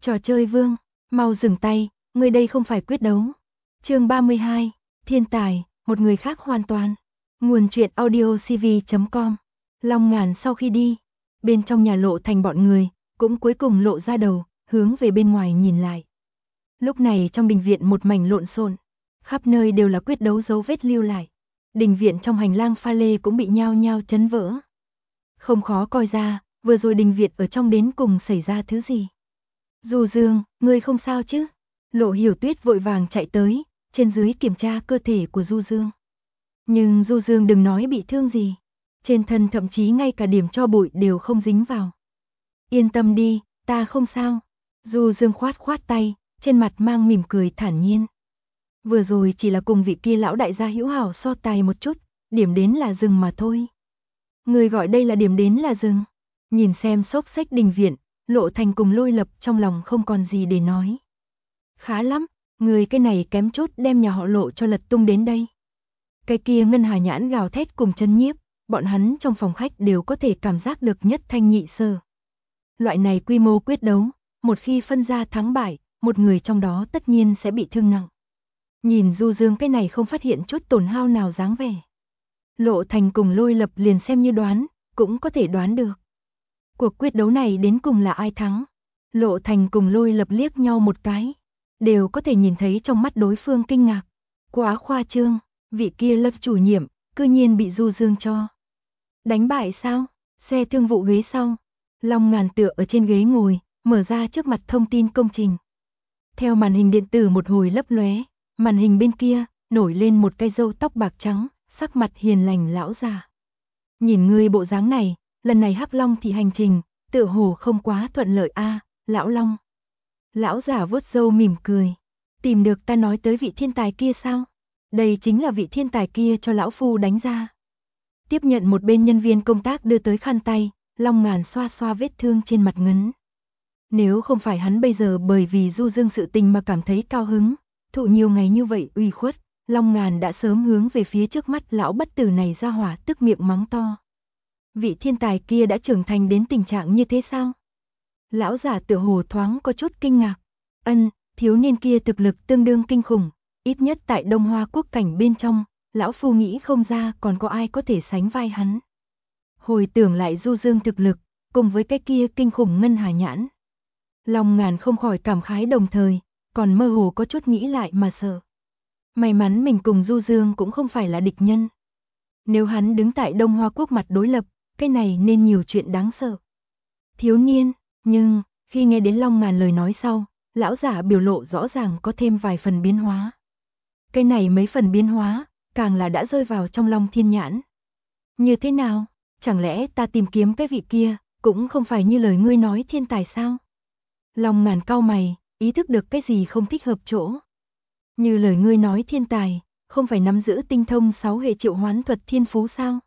Trò chơi vương, mau dừng tay, người đây không phải quyết đấu. Chương 32, thiên tài, một người khác hoàn toàn. Nguồn truyện audio cv.com. Long Ngàn sau khi đi, bên trong nhà Lộ Thành bọn người cũng cuối cùng lộ ra đầu, hướng về bên ngoài nhìn lại. Lúc này trong đình viện một mảnh lộn xộn, khắp nơi đều là quyết đấu dấu vết lưu lại. Đình viện trong hành lang pha lê cũng bị nhao nhao chấn vỡ. Không khó coi ra, vừa rồi đình viện ở trong đến cùng xảy ra thứ gì. Du Dương, ngươi không sao chứ? Lộ Hiểu Tuyết vội vàng chạy tới, trên dưới kiểm tra cơ thể của Du Dương. Nhưng Du Dương đừng nói bị thương gì, trên thân thậm chí ngay cả điểm tro bụi đều không dính vào. Yên tâm đi, ta không sao. Du Dương khoát khoát tay, trên mặt mang mỉm cười thản nhiên. Vừa rồi chỉ là cùng vị kia lão đại gia hữu hảo so tài một chút, điểm đến là rừng mà thôi. Người gọi đây là điểm đến là rừng. Nhìn xem xốc xếch đình viện, Lộ Thành cùng Lôi Lập trong lòng không còn gì để nói. Khá lắm, người cái này kém chút đem nhà họ Lộ cho lật tung đến đây. Cái kia Ngân Hà Nhãn gào thét cùng chân nhiếp, bọn hắn trong phòng khách đều có thể cảm giác được nhất thanh nhị sở. Loại này quy mô quyết đấu, một khi phân ra thắng bại, một người trong đó tất nhiên sẽ bị thương nặng. Nhìn Du Dương cái này không phát hiện chút tổn hao nào dáng vẻ. Lộ Thành cùng Lôi Lập liền xem như đoán, cũng có thể đoán được. Cuộc quyết đấu này đến cùng là ai thắng? Lộ Thành cùng Lôi Lập liếc nhau một cái, đều có thể nhìn thấy trong mắt đối phương kinh ngạc. Quá khoa trương, vị kia Lập chủ nhiệm, cư nhiên bị Du Dương cho đánh bại sao? Xe thương vụ ghế sau, Long Ngàn tựa ở trên ghế ngồi, mở ra trước mặt thông tin công trình. Theo màn hình điện tử một hồi lấp lóe, màn hình bên kia nổi lên một cái râu tóc bạc trắng, sắc mặt hiền lành lão già. Nhìn ngươi bộ dáng này, lần này Hắc Long thị hành trình, tựa hồ không quá thuận lợi a, lão Long. Lão già vuốt râu mỉm cười. Tìm được ta nói tới vị thiên tài kia sao? Đây chính là vị thiên tài kia cho lão phu đánh ra. Tiếp nhận một bên nhân viên công tác đưa tới khăn tay, Long Ngàn xoa xoa vết thương trên mặt ngấn. Nếu không phải hắn bây giờ bởi vì Du Dương sự tình mà cảm thấy cao hứng, thụ nhiều ngày như vậy uy khuất, Long Ngàn đã sớm hướng về phía trước mắt lão bất tử này ra hỏa tức miệng mắng to. Vị thiên tài kia đã trưởng thành đến tình trạng như thế sao? Lão giả tựa hồ thoáng có chút kinh ngạc. Thiếu niên kia thực lực tương đương kinh khủng, ít nhất tại Đông Hoa quốc cảnh bên trong, lão phu nghĩ không ra còn có ai có thể sánh vai hắn. Hồi tưởng lại Du Dương thực lực, cùng với cái kia kinh khủng Ngân Hà Nhãn. Long Ngàn không khỏi cảm khái đồng thời, còn mơ hồ có chút nghĩ lại mà sợ. May mắn mình cùng Du Dương cũng không phải là địch nhân. Nếu hắn đứng tại Đông Hoa quốc mặt đối lập, cái này nên nhiều chuyện đáng sợ. Thiếu niên, nhưng, khi nghe đến Long Ngàn lời nói sau, lão giả biểu lộ rõ ràng có thêm vài phần biến hóa. Cái này mấy phần biến hóa, càng là đã rơi vào trong Long Thiên Nhãn. Như thế nào? Chẳng lẽ ta tìm kiếm cái vị kia, cũng không phải như lời ngươi nói thiên tài sao? Long Ngàn cau mày, ý thức được cái gì không thích hợp chỗ. Như lời ngươi nói thiên tài, không phải nắm giữ tinh thông 6 hệ triệu hoán thuật thiên phú sao?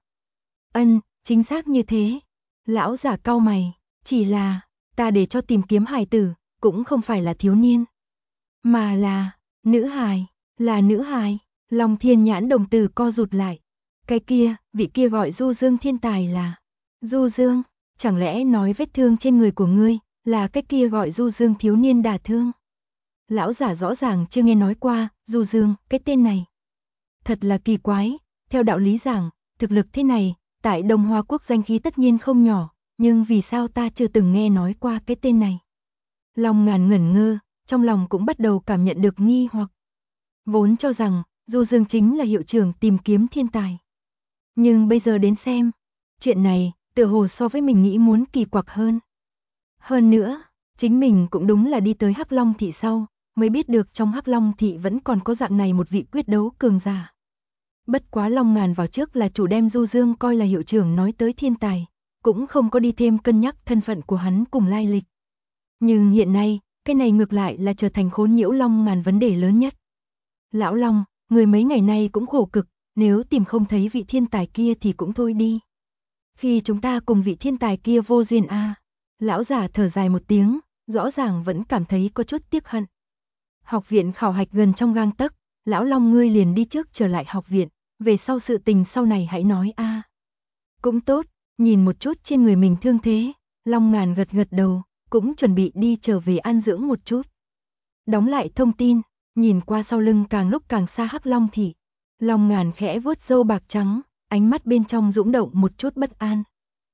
Chính xác như thế. Lão giả cau mày, chỉ là, ta để cho tìm kiếm hài tử, cũng không phải là thiếu niên, mà là, nữ hài, là nữ hài. Long Thiên Nhãn đồng tử co rụt lại. Cái kia, vị kia gọi Du Dương thiên tài là Du Dương, chẳng lẽ nói vết thương trên người của ngươi là cái kia gọi Du Dương thiếu niên đả thương? Lão giả rõ ràng chưa nghe nói qua Du Dương, cái tên này. Thật là kỳ quái, theo đạo lý giảng, thực lực thế này, tại Đông Hoa quốc danh khí tất nhiên không nhỏ, nhưng vì sao ta chưa từng nghe nói qua cái tên này? Long Ngàn ngẩn ngơ, trong lòng cũng bắt đầu cảm nhận được nghi hoặc. Vốn cho rằng, Du Dương chính là hiệu trưởng tìm kiếm thiên tài. Nhưng bây giờ đến xem, chuyện này, tựa hồ so với mình nghĩ muốn kỳ quặc hơn. Hơn nữa, chính mình cũng đúng là đi tới Hắc Long thị sau, mới biết được trong Hắc Long thị vẫn còn có dạng này một vị quyết đấu cường giả. Bất quá Long Ngàn vào trước là chủ đem Du Dương coi là hiệu trưởng nói tới thiên tài, cũng không có đi thêm cân nhắc thân phận của hắn cùng lai lịch. Nhưng hiện nay, cái này ngược lại là trở thành khốn nhiễu Long Ngàn vấn đề lớn nhất. Lão Long, người mấy ngày nay cũng khổ cực, nếu tìm không thấy vị thiên tài kia thì cũng thôi đi. Khi chúng ta cùng vị thiên tài kia vô duyên a. Lão giả thở dài một tiếng, rõ ràng vẫn cảm thấy có chút tiếc hận. Học viện khảo hạch gần trong gang tấc, lão Long ngươi liền đi trước trở lại học viện, về sau sự tình sau này hãy nói a. Cũng tốt, nhìn một chút trên người mình thương thế, Long Ngàn gật gật đầu, cũng chuẩn bị đi trở về an dưỡng một chút. Đóng lại thông tin, nhìn qua sau lưng càng lúc càng xa Hắc Long Thị. Long Ngàn khẽ vuốt râu bạc trắng, ánh mắt bên trong dũng động một chút bất an.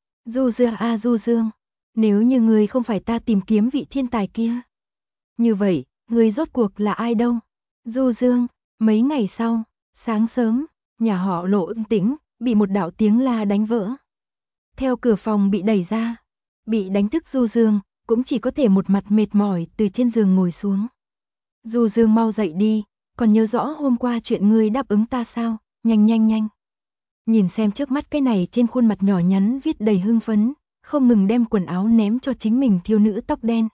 Du Dương a Du Dương, nếu như ngươi không phải ta tìm kiếm vị thiên tài kia. Như vậy, ngươi rốt cuộc là ai đâu? Du Dương, mấy ngày sau, sáng sớm, nhà họ Lộ Ưng Tĩnh, bị một đạo tiếng la đánh vỡ. Theo cửa phòng bị đẩy ra, bị đánh thức Du Dương, cũng chỉ có thể một mặt mệt mỏi từ trên giường ngồi xuống. Du Dương mau dậy đi, còn nhớ rõ hôm qua chuyện ngươi đáp ứng ta sao, nhanh nhanh nhanh. Nhìn xem trước mắt cái này trên khuôn mặt nhỏ nhắn viết đầy hưng phấn, không ngừng đem quần áo ném cho chính mình thiếu nữ tóc đen.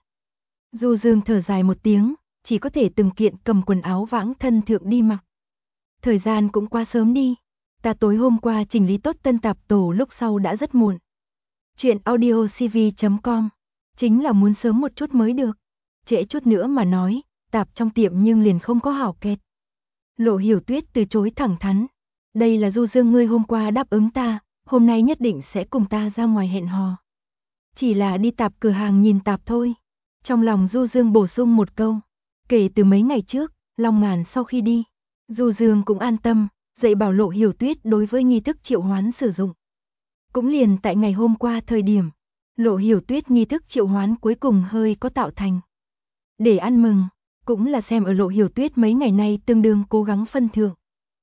Du Dương thở dài một tiếng, chỉ có thể từng kiện cầm quần áo vãng thân thượng đi mặc. Thời gian cũng qua sớm đi, ta tối hôm qua chỉnh lý tốt tân tạp tổ lúc sau đã rất muộn. Chuyện audiocv.com, chính là muốn sớm một chút mới được, trễ chút nữa mà nói, tạp trong tiệm nhưng liền không có hảo kẹt. Lộ Hiểu Tuyết từ chối thẳng thắn, đây là Du Dương ngươi hôm qua đáp ứng ta, hôm nay nhất định sẽ cùng ta ra ngoài hẹn hò. Chỉ là đi tạp cửa hàng nhìn tạp thôi. Trong lòng Du Dương bổ sung một câu, kể từ mấy ngày trước, Long Ngàn sau khi đi, Du Dương cũng an tâm, dạy bảo Lộ Hiểu Tuyết đối với nghi thức triệu hoán sử dụng. Cũng liền tại ngày hôm qua thời điểm, Lộ Hiểu Tuyết nghi thức triệu hoán cuối cùng hơi có tạo thành. Để ăn mừng, cũng là xem ở Lộ Hiểu Tuyết mấy ngày nay tương đương cố gắng phân thượng.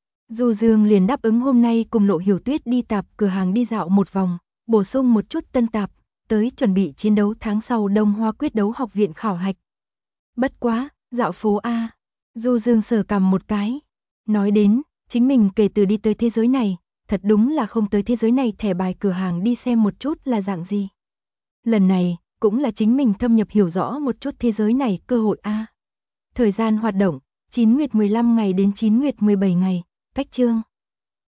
Du Dương liền đáp ứng hôm nay cùng Lộ Hiểu Tuyết đi tạp cửa hàng đi dạo một vòng, bổ sung một chút tân tạp, tới chuẩn bị chiến đấu tháng sau Đông Hoa Quyết đấu học viện khảo hạch. Bất quá, dạo phố A, Du Dương sờ cằm một cái, nói đến, chính mình kể từ đi tới thế giới này, thật đúng là không tới thế giới này thẻ bài cửa hàng đi xem một chút là dạng gì. Lần này, cũng là chính mình thâm nhập hiểu rõ một chút thế giới này cơ hội A. Thời gian hoạt động, 9 nguyệt 15 ngày đến 9 nguyệt 17 ngày, cách chương.